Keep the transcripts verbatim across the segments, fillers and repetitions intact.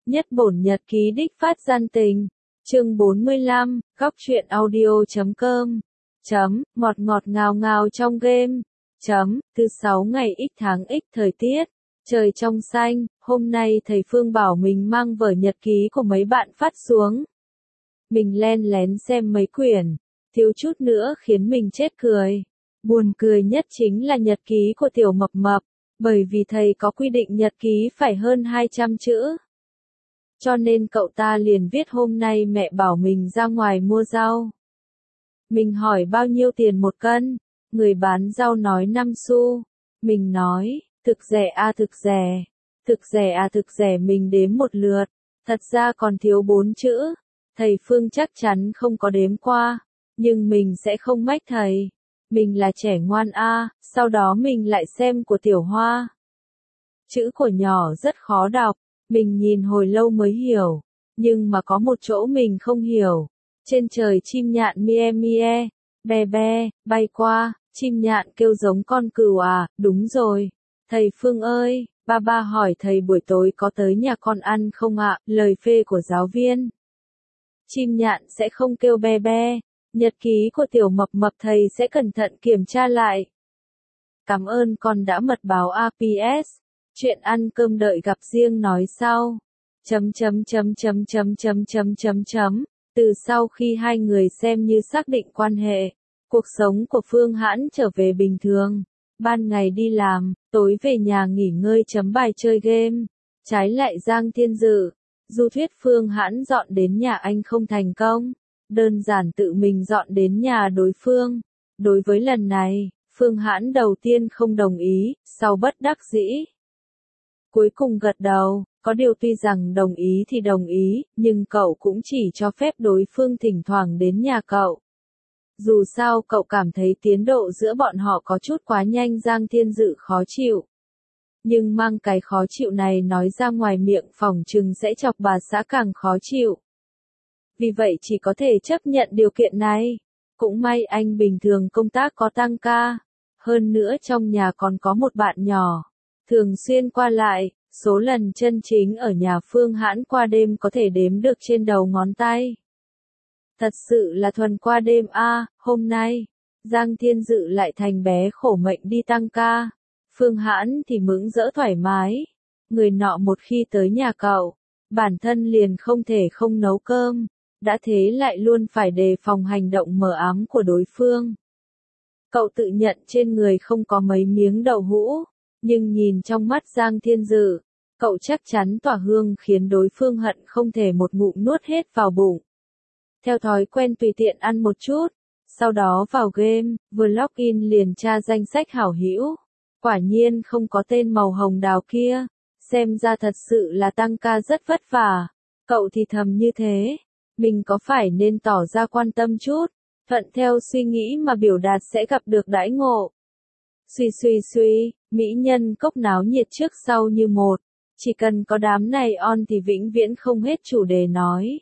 Nhất bổn nhật ký đích phát gian tình. Chương bốn mươi lăm, góc truyện audio chấm com. Chấm, ngọt ngọt ngào ngào trong game. Chấm, thứ sáu ngày x tháng x thời tiết. Trời trong xanh, hôm nay thầy Phương bảo mình mang vở nhật ký của mấy bạn phát xuống. Mình len lén xem mấy quyển, thiếu chút nữa khiến mình chết cười. Buồn cười nhất chính là nhật ký của Tiểu Mập Mập, bởi vì thầy có quy định nhật ký phải hơn hai trăm chữ. Cho nên cậu ta liền viết hôm nay mẹ bảo mình ra ngoài mua rau. Mình hỏi bao nhiêu tiền một cân, người bán rau nói năm xu. Mình nói, thực rẻ à thực rẻ, thực rẻ à thực rẻ mình đếm một lượt, thật ra còn thiếu bốn chữ. Thầy Phương chắc chắn không có đếm qua, nhưng mình sẽ không mách thầy. Mình là trẻ ngoan a, sau đó mình lại xem của Tiểu Hoa. Chữ của nhỏ rất khó đọc, mình nhìn hồi lâu mới hiểu, nhưng mà có một chỗ mình không hiểu. Trên trời chim nhạn mie mie, be be, bay qua, chim nhạn kêu giống con cừu à, đúng rồi. Thầy Phương ơi, ba ba hỏi thầy buổi tối có tới nhà con ăn không ạ, lời phê của giáo viên. Chim nhạn sẽ không kêu be be, nhật ký của Tiểu Mập Mập thầy sẽ cẩn thận kiểm tra lại. Cảm ơn con đã mật báo a pê ét, chuyện ăn cơm đợi gặp riêng nói sau. Chấm chấm chấm chấm chấm chấm chấm chấm chấm. Từ sau khi hai người xem như xác định quan hệ, cuộc sống của Phương Hãn trở về bình thường. Ban ngày đi làm, tối về nhà nghỉ ngơi chấm bài chơi game. Trái lại Giang Thiên Dự, du thuyết Phương Hãn dọn đến nhà anh không thành công, đơn giản tự mình dọn đến nhà đối phương. Đối với lần này, Phương Hãn đầu tiên không đồng ý, sau bất đắc dĩ. Cuối cùng gật đầu, có điều tuy rằng đồng ý thì đồng ý, nhưng cậu cũng chỉ cho phép đối phương thỉnh thoảng đến nhà cậu. Dù sao cậu cảm thấy tiến độ giữa bọn họ có chút quá nhanh. Giang Thiên Dự khó chịu. Nhưng mang cái khó chịu này nói ra ngoài miệng phỏng chừng sẽ chọc bà xã càng khó chịu. Vì vậy chỉ có thể chấp nhận điều kiện này. Cũng may anh bình thường công tác có tăng ca. Hơn nữa trong nhà còn có một bạn nhỏ. Thường xuyên qua lại, số lần chân chính ở nhà Phương Hãn qua đêm có thể đếm được trên đầu ngón tay. Thật sự là thuần qua đêm a, à, hôm nay, Giang Thiên Dự lại thành bé khổ mệnh đi tăng ca. Phương Hãn thì mững rỡ thoải mái. Người nọ một khi tới nhà cậu, bản thân liền không thể không nấu cơm, đã thế lại luôn phải đề phòng hành động mờ ám của đối phương. Cậu tự nhận trên người không có mấy miếng đậu hũ, nhưng nhìn trong mắt Giang Thiên Dự, cậu chắc chắn tỏa hương khiến đối phương hận không thể một ngụm nuốt hết vào bụng. Theo thói quen tùy tiện ăn một chút, sau đó vào game, vừa login liền tra danh sách hảo hữu. Quả nhiên không có tên màu hồng đào kia, xem ra thật sự là tăng ca rất vất vả. Cậu thì thầm như thế, mình có phải nên tỏ ra quan tâm chút, thuận theo suy nghĩ mà biểu đạt sẽ gặp được đãi ngộ. Suy suy suy, mỹ nhân cốc náo nhiệt trước sau như một, chỉ cần có đám này on thì vĩnh viễn không hết chủ đề nói.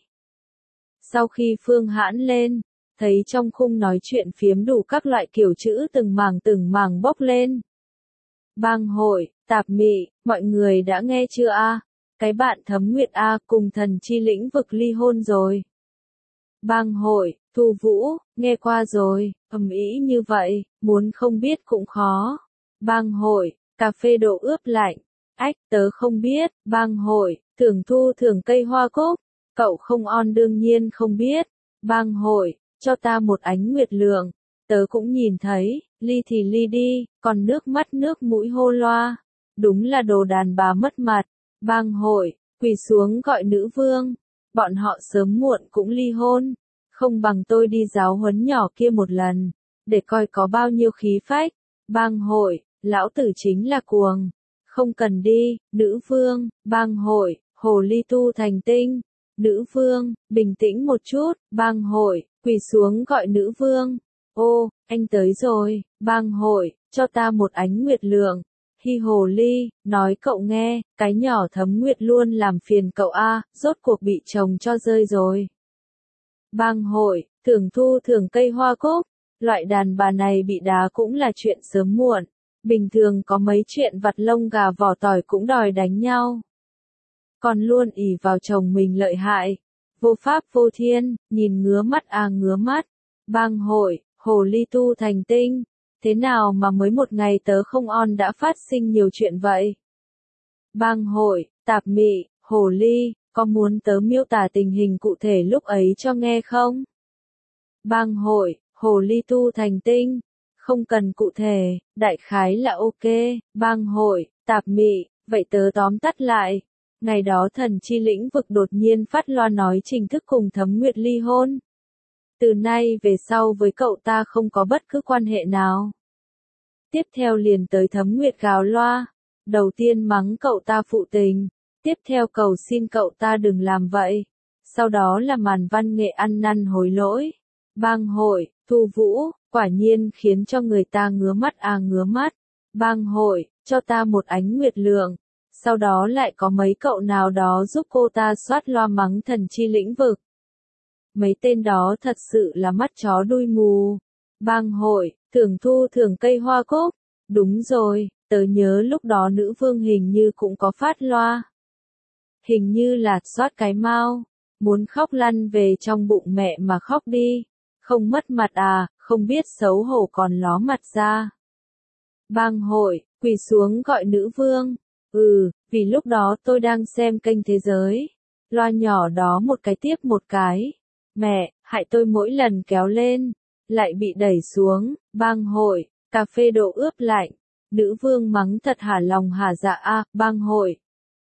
Sau khi Phương Hãn lên, thấy trong khung nói chuyện phiếm đủ các loại kiểu chữ từng mảng từng mảng bốc lên. Bang hội, tạp mị, mọi người đã nghe chưa a? Cái bạn Thấm Nguyệt a cùng thần chi lĩnh vực ly hôn rồi. Bang hội, Thu Vũ, nghe qua rồi, ầm ĩ như vậy, muốn không biết cũng khó. Bang hội, cà phê độ ướp lạnh. Ách, tớ không biết. Bang hội, thưởng thu thưởng cây hoa cúc. Cậu không on đương nhiên không biết. Bang hội, cho ta một ánh nguyệt lượng. Tớ cũng nhìn thấy, ly thì ly đi, còn nước mắt nước mũi hô loa. Đúng là đồ đàn bà mất mặt. Bang hội, quỳ xuống gọi nữ vương. Bọn họ sớm muộn cũng ly hôn. Không bằng tôi đi giáo huấn nhỏ kia một lần, để coi có bao nhiêu khí phách. Bang hội, lão tử chính là cuồng. Không cần đi, nữ vương. Bang hội, hồ ly tu thành tinh. Nữ vương, bình tĩnh một chút. Bang hội, quỳ xuống gọi nữ vương. Ô, anh tới rồi. Bang hội, cho ta một ánh nguyệt lượng. Hi hồ ly, nói cậu nghe, cái nhỏ Thấm Nguyệt luôn làm phiền cậu a, rốt cuộc bị chồng cho rơi rồi. Bang hội, thưởng thu thưởng cây hoa cúc. Loại đàn bà này bị đá cũng là chuyện sớm muộn. Bình thường có mấy chuyện vặt lông gà vỏ tỏi cũng đòi đánh nhau. còn luôn ỷ vào chồng mình lợi hại. Vô pháp vô thiên, nhìn ngứa mắt à ngứa mắt. Bang hội, hồ ly tu thành tinh. Thế nào mà mới một ngày tớ không on đã phát sinh nhiều chuyện vậy? Bang hội, tạp mị, hồ ly, có muốn tớ miêu tả tình hình cụ thể lúc ấy cho nghe không? Bang hội, hồ ly tu thành tinh. Không cần cụ thể, đại khái là ok. Bang hội, tạp mị, vậy tớ tóm tắt lại. Ngày đó thần chi lĩnh vực đột nhiên phát loa nói chính thức cùng Thấm Nguyệt ly hôn. Từ nay về sau với cậu ta không có bất cứ quan hệ nào. Tiếp theo liền tới Thấm Nguyệt gào loa. Đầu tiên mắng cậu ta phụ tình. Tiếp theo cầu xin cậu ta đừng làm vậy. Sau đó là màn văn nghệ ăn năn hối lỗi. Bang hội, Thu Vũ, quả nhiên khiến cho người ta ngứa mắt à ngứa mắt. Bang hội, cho ta một ánh nguyệt lượng. Sau đó lại có mấy cậu nào đó giúp cô ta soát loa mắng thần chi lĩnh vực. Mấy tên đó thật sự là mắt chó đuôi mù. Bang hội, thưởng thu thưởng cây hoa cúc. Đúng rồi, tớ nhớ lúc đó nữ vương hình như cũng có phát loa. Hình như là soát cái mau. Muốn khóc lăn về trong bụng mẹ mà khóc đi. Không mất mặt à, không biết xấu hổ còn ló mặt ra. Bang hội, quỳ xuống gọi nữ vương. Ừ, vì lúc đó tôi đang xem kênh thế giới. Loa nhỏ đó một cái tiếp một cái. Mẹ, hại tôi mỗi lần kéo lên, lại bị đẩy xuống. Bang hội, cà phê độ ướp lạnh. Nữ vương mắng thật hả lòng hả dạ a. Bang hội,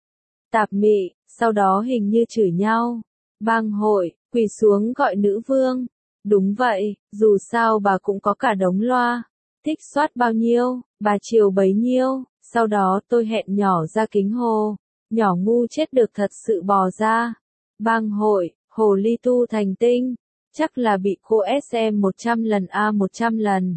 tạp mị, sau đó hình như chửi nhau. Bang hội, quỳ xuống gọi nữ vương. Đúng vậy, dù sao bà cũng có cả đống loa. Thích soát bao nhiêu, bà chiều bấy nhiêu. Sau đó tôi hẹn nhỏ ra kính hồ. Nhỏ ngu chết được thật sự bò ra. Bang hội, hồ ly tu thành tinh. Chắc là bị cô ét em một trăm lần a một trăm lần.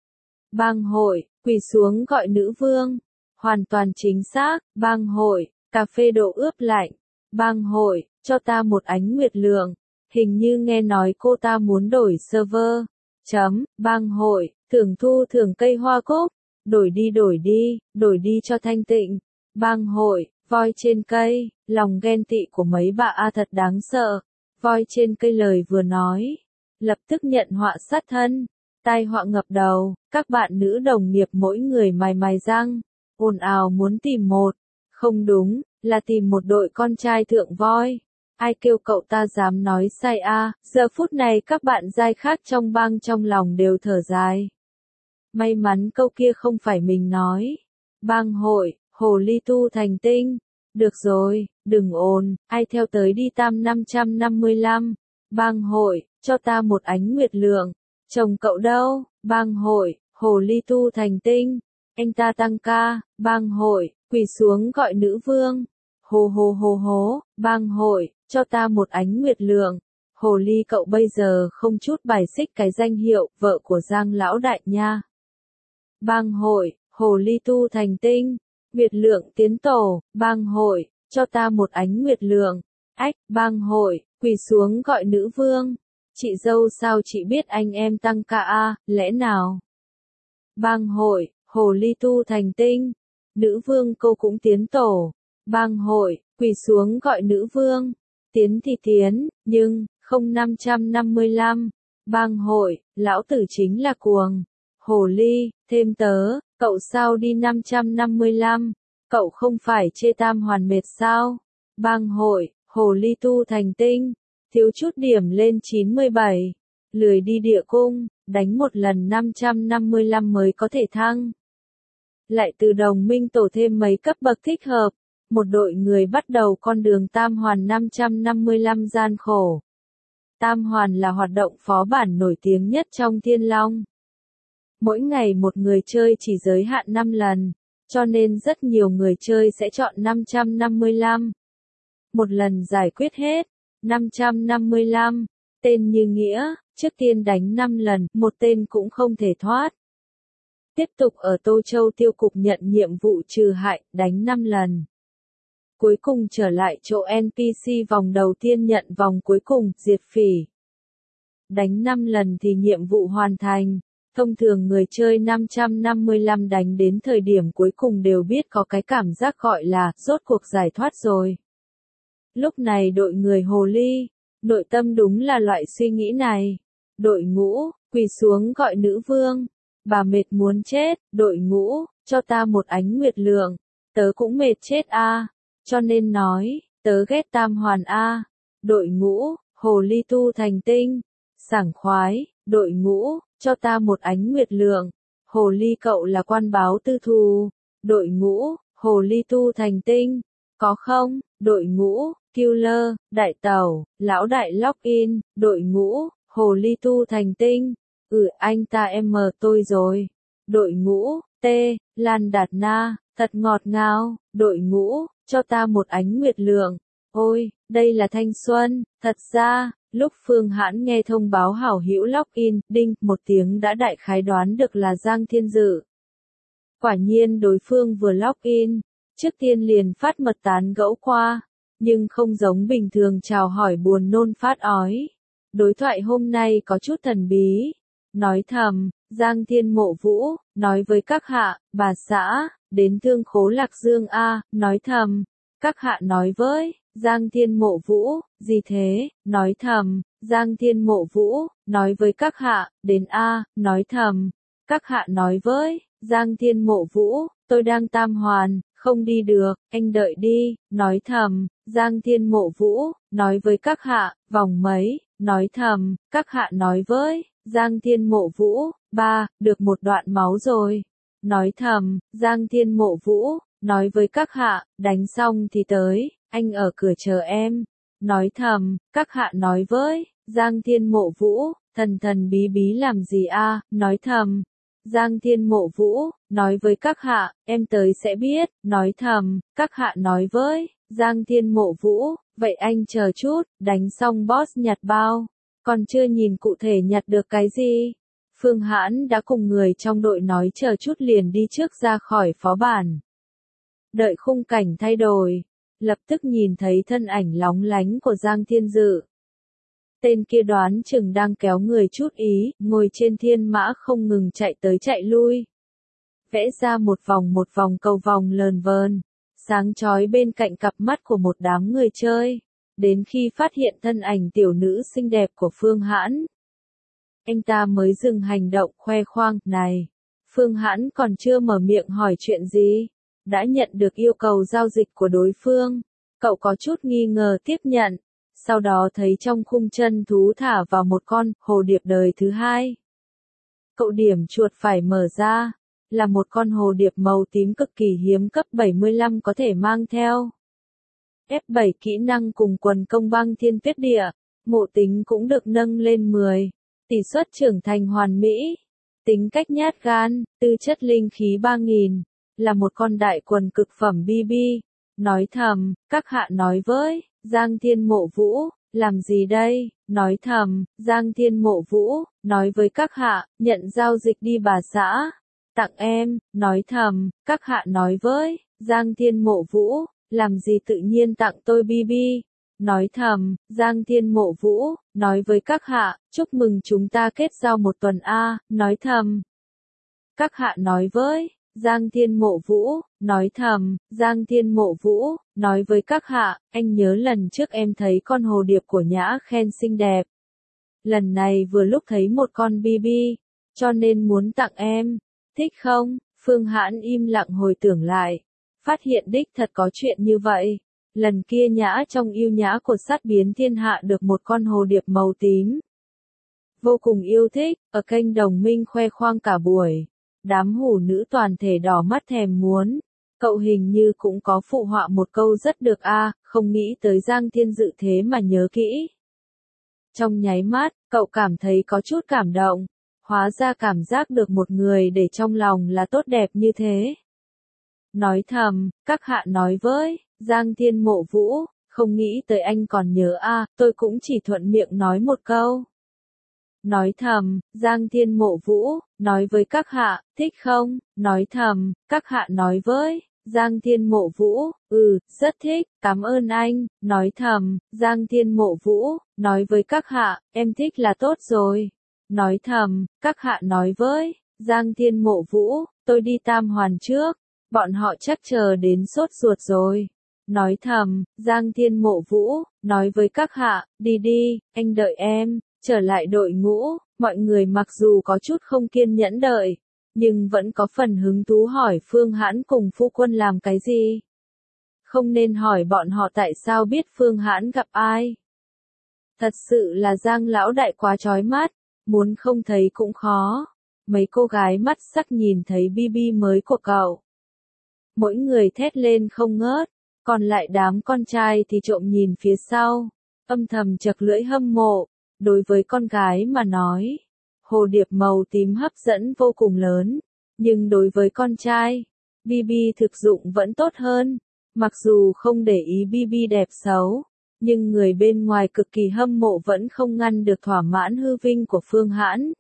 Bang hội, quỳ xuống gọi nữ vương. Hoàn toàn chính xác. Bang hội, cà phê độ ướp lạnh. Bang hội, cho ta một ánh nguyệt lượng. Hình như nghe nói cô ta muốn đổi server. Chấm, bang hội, thưởng thu thưởng cây hoa cúc. Đổi đi đổi đi, đổi đi cho thanh tịnh. Bang hội, voi trên cây, lòng ghen tị của mấy bà a thật đáng sợ. Voi trên cây lời vừa nói, lập tức nhận họa sát thân. Tai họa ngập đầu, các bạn nữ đồng nghiệp mỗi người mài mài răng. Ồn ào muốn tìm một, không đúng, là tìm một đội con trai thượng voi. Ai kêu cậu ta dám nói sai a? Giờ phút này các bạn giai khác trong bang trong lòng đều thở dài. May mắn câu kia không phải mình nói. Bang hội, hồ ly tu thành tinh. Được rồi, đừng ồn, ai theo tới đi tam năm trăm năm mươi lăm. Bang hội, cho ta một ánh nguyệt lượng. Chồng cậu đâu? Bang hội, hồ ly tu thành tinh. Anh ta tăng ca. Bang hội, quỳ xuống gọi nữ vương. Hồ hồ hồ hố, bang hội, cho ta một ánh nguyệt lượng. Hồ ly cậu bây giờ không chút bài xích cái danh hiệu vợ của Giang lão đại nha. Bang hội, hồ ly tu thành tinh. Nguyệt lượng tiến tổ. Bang hội, cho ta một ánh nguyệt lượng. Ách, bang hội, quỳ xuống gọi nữ vương. Chị dâu sao chị biết anh em tăng ca a, lẽ nào? Bang hội, hồ ly tu thành tinh. Nữ vương cô cũng tiến tổ. Bang hội, quỳ xuống gọi nữ vương. Tiến thì tiến, nhưng, không năm trăm năm mươi lăm. Bang hội, lão tử chính là cuồng. Hồ ly, thêm tớ, cậu sao đi năm trăm năm mươi lăm? Cậu không phải chê tam hoàn mệt sao? Bang hội, hồ ly tu thành tinh. Thiếu chút điểm lên chín mươi bảy. Lười đi địa cung, đánh một lần năm trăm năm mươi lăm mới có thể thăng. Lại từ đồng minh tổ thêm mấy cấp bậc thích hợp. Một đội người bắt đầu con đường tam hoàn năm trăm năm mươi lăm gian khổ. Tam hoàn là hoạt động phó bản nổi tiếng nhất trong Thiên Long. Mỗi ngày một người chơi chỉ giới hạn năm lần, cho nên rất nhiều người chơi sẽ chọn năm trăm năm mươi lăm. Một lần giải quyết hết, năm trăm năm mươi lăm, tên như nghĩa, trước tiên đánh năm lần, một tên cũng không thể thoát. Tiếp tục ở Tô Châu tiêu cục nhận nhiệm vụ trừ hại, đánh năm lần. Cuối cùng trở lại chỗ en pê xê vòng đầu tiên nhận vòng cuối cùng, diệt phỉ. Đánh năm lần thì nhiệm vụ hoàn thành. Thông thường người chơi năm trăm năm mươi lăm đánh đến thời điểm cuối cùng đều biết có cái cảm giác gọi là, rốt cuộc giải thoát rồi. Lúc này đội người hồ ly, nội tâm đúng là loại suy nghĩ này. Đội ngũ, quỳ xuống gọi nữ vương. Bà mệt muốn chết, đội ngũ, cho ta một ánh nguyệt lượng. Tớ cũng mệt chết a, cho nên nói, tớ ghét tam hoàn a. Đội ngũ, hồ ly tu thành tinh. Sảng khoái, đội ngũ, cho ta một ánh nguyệt lượng. Hồ ly cậu là quan báo tư thù. Đội ngũ, hồ ly tu thành tinh. Có không? Đội ngũ, killer, đại tẩu, lão đại login. Đội ngũ, hồ ly tu thành tinh. Ừ, anh ta em mờ tôi rồi. Đội ngũ, T, Lan Đạt Na, thật ngọt ngào. Đội ngũ, cho ta một ánh nguyệt lượng. Ôi, đây là thanh xuân. Thật ra, lúc Phương Hãn nghe thông báo hảo hữu login, đinh, một tiếng đã đại khái đoán được là Giang Thiên Dự. Quả nhiên đối phương vừa login, trước tiên liền phát mật tán gẫu qua, nhưng không giống bình thường chào hỏi buồn nôn phát ói. Đối thoại hôm nay có chút thần bí. Nói thầm, Giang Thiên Mộ Vũ, nói với các hạ, bà xã, đến thương khố Lạc Dương A, nói thầm, các hạ nói với, Giang Thiên Mộ Vũ, gì thế, nói thầm, Giang Thiên Mộ Vũ, nói với các hạ, đến A, nói thầm, các hạ nói với, Giang Thiên Mộ Vũ, tôi đang tam hoàn, không đi được, anh đợi đi, nói thầm, Giang Thiên Mộ Vũ, nói với các hạ, vòng mấy, nói thầm, các hạ nói với, Giang Thiên Mộ Vũ, ba, được một đoạn máu rồi, nói thầm, Giang Thiên Mộ Vũ, nói với các hạ, đánh xong thì tới, anh ở cửa chờ em, nói thầm, các hạ nói với, Giang Thiên Mộ Vũ, thần thần bí bí làm gì a, nói thầm, Giang Thiên Mộ Vũ, nói với các hạ, em tới sẽ biết, nói thầm, các hạ nói với, Giang Thiên Mộ Vũ, vậy anh chờ chút, đánh xong boss nhặt bao, còn chưa nhìn cụ thể nhặt được cái gì. Phương Hãn đã cùng người trong đội nói chờ chút liền đi trước ra khỏi phó bản. Đợi khung cảnh thay đổi, lập tức nhìn thấy thân ảnh lóng lánh của Giang Thiên Dự. Tên kia đoán chừng đang kéo người chút ý, ngồi trên thiên mã không ngừng chạy tới chạy lui. Vẽ ra một vòng một vòng cầu vòng lờn vờn, sáng chói bên cạnh cặp mắt của một đám người chơi, đến khi phát hiện thân ảnh tiểu nữ xinh đẹp của Phương Hãn. Anh ta mới dừng hành động khoe khoang, này. Phương Hãn còn chưa mở miệng hỏi chuyện gì, đã nhận được yêu cầu giao dịch của đối phương. Cậu có chút nghi ngờ tiếp nhận. Sau đó thấy trong khung chân thú thả vào một con hồ điệp đời thứ hai. Cậu điểm chuột phải mở ra, là một con hồ điệp màu tím cực kỳ hiếm cấp bảy mươi lăm có thể mang theo. ép bảy kỹ năng cùng quần công băng thiên tuyết địa, ngộ tính cũng được nâng lên mười, tỷ suất trưởng thành hoàn mỹ, tính cách nhát gan, tư chất linh khí ba nghìn, là một con đại quần cực phẩm bê bê. Nói thầm, các hạ nói với, Giang Thiên Mộ Vũ, làm gì đây, nói thầm, Giang Thiên Mộ Vũ, nói với các hạ, nhận giao dịch đi bà xã, tặng em, nói thầm, các hạ nói với, Giang Thiên Mộ Vũ, làm gì tự nhiên tặng tôi bê bê, nói thầm, Giang Thiên Mộ Vũ, nói với các hạ, chúc mừng chúng ta kết giao một tuần a, nói thầm, các hạ nói với, Giang Thiên Mộ Vũ, nói thầm, Giang Thiên Mộ Vũ, nói với các hạ, anh nhớ lần trước em thấy con hồ điệp của Nhã Khen xinh đẹp. Lần này vừa lúc thấy một con bê bê, cho nên muốn tặng em, thích không? Phương Hãn im lặng hồi tưởng lại, phát hiện đích thật có chuyện như vậy. Lần kia Nhã trong yêu nhã của sát biến thiên hạ được một con hồ điệp màu tím. Vô cùng yêu thích, ở kênh Đồng Minh khoe khoang cả buổi. Đám hủ nữ toàn thể đỏ mắt thèm muốn. Cậu hình như cũng có phụ họa một câu rất được a, à, không nghĩ tới Giang Thiên Dự thế mà nhớ kỹ. Trong nháy mắt, cậu cảm thấy có chút cảm động. Hóa ra cảm giác được một người để trong lòng là tốt đẹp như thế. Nói thầm, các hạ nói với, Giang Thiên Mộ Vũ, không nghĩ tới anh còn nhớ a, à, tôi cũng chỉ thuận miệng nói một câu. Nói thầm, Giang Thiên Mộ Vũ, nói với các hạ, thích không? Nói thầm, các hạ nói với, Giang Thiên Mộ Vũ, ừ, rất thích, cảm ơn anh. Nói thầm, Giang Thiên Mộ Vũ, nói với các hạ, em thích là tốt rồi. Nói thầm, các hạ nói với, Giang Thiên Mộ Vũ, tôi đi tam hoàn trước, bọn họ chắc chờ đến sốt ruột rồi. nói thầm, Giang Thiên Mộ Vũ, nói với các hạ, đi đi, anh đợi em, trở lại đội ngũ, mọi người mặc dù có chút không kiên nhẫn đợi, nhưng vẫn có phần hứng thú hỏi Phương Hãn cùng phu quân làm cái gì. Không nên hỏi bọn họ tại sao biết Phương Hãn gặp ai. Thật sự là Giang lão đại quá chói mắt, muốn không thấy cũng khó. Mấy cô gái mắt sắc nhìn thấy bi bi mới của cậu. Mỗi người thét lên không ngớt, còn lại đám con trai thì trộm nhìn phía sau, âm thầm chật lưỡi hâm mộ. Đối với con gái mà nói, hồ điệp màu tím hấp dẫn vô cùng lớn, nhưng đối với con trai, bi bi thực dụng vẫn tốt hơn. Mặc dù không để ý bi bi đẹp xấu, nhưng người bên ngoài cực kỳ hâm mộ vẫn không ngăn được thỏa mãn hư vinh của Phương Hãn.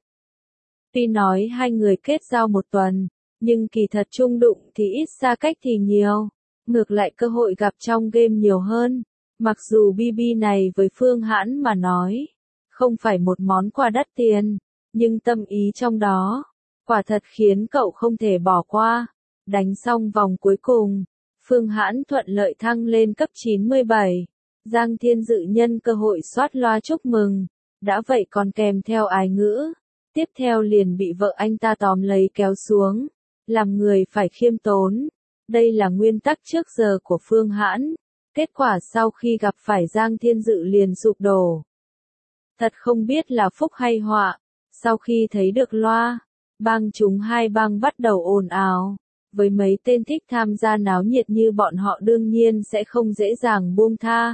Tuy nói hai người kết giao một tuần, nhưng kỳ thật chung đụng thì ít, xa cách thì nhiều, ngược lại cơ hội gặp trong game nhiều hơn. Mặc dù bi bi này với Phương Hãn mà nói, không phải một món quà đắt tiền, nhưng tâm ý trong đó, quả thật khiến cậu không thể bỏ qua. Đánh xong vòng cuối cùng, Phương Hãn thuận lợi thăng lên cấp chín mươi bảy. Giang Thiên Dự nhân cơ hội soát loa chúc mừng, đã vậy còn kèm theo ái ngữ. Tiếp theo liền bị vợ anh ta tóm lấy kéo xuống, làm người phải khiêm tốn. Đây là nguyên tắc trước giờ của Phương Hãn. Kết quả sau khi gặp phải Giang Thiên Dự liền sụp đổ. Thật không biết là phúc hay họa. Sau khi thấy được loa, bang chúng hai bang bắt đầu ồn ào. Với mấy tên thích tham gia náo nhiệt như bọn họ đương nhiên sẽ không dễ dàng buông tha.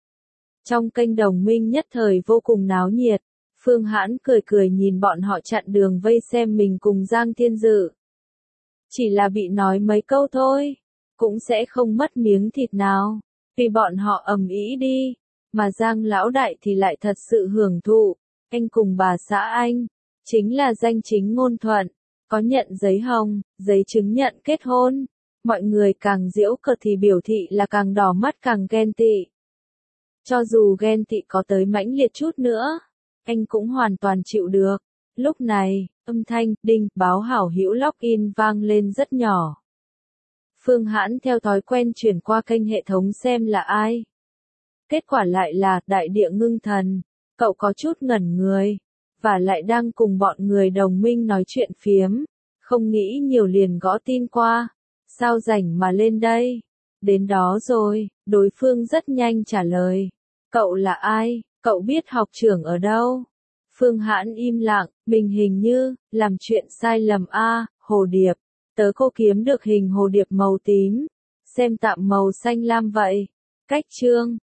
Trong kênh đồng minh nhất thời vô cùng náo nhiệt, Phương Hãn cười cười nhìn bọn họ chặn đường vây xem mình cùng Giang Thiên Dự. Chỉ là bị nói mấy câu thôi, cũng sẽ không mất miếng thịt nào, vì bọn họ ầm ĩ đi, mà Giang lão đại thì lại thật sự hưởng thụ. Anh cùng bà xã anh, chính là danh chính ngôn thuận, có nhận giấy hồng, giấy chứng nhận kết hôn. Mọi người càng giễu cợt thì biểu thị là càng đỏ mắt càng ghen tị. Cho dù ghen tị có tới mãnh liệt chút nữa, anh cũng hoàn toàn chịu được. Lúc này, âm thanh đinh báo hảo hữu login vang lên rất nhỏ. Phương Hãn theo thói quen chuyển qua kênh hệ thống xem là ai. Kết quả lại là Đại Địa Ngưng Thần. Cậu có chút ngẩn người, và lại đang cùng bọn người đồng minh nói chuyện phiếm, không nghĩ nhiều liền gõ tin qua. Sao rảnh mà lên đây? Đến đó rồi, đối phương rất nhanh trả lời. Cậu là ai? Cậu biết học trưởng ở đâu? Phương Hãn im lặng, mình hình như làm chuyện sai lầm a, hồ điệp. Tớ cô kiếm được hình hồ điệp màu tím, xem tạm màu xanh lam vậy. Cách chương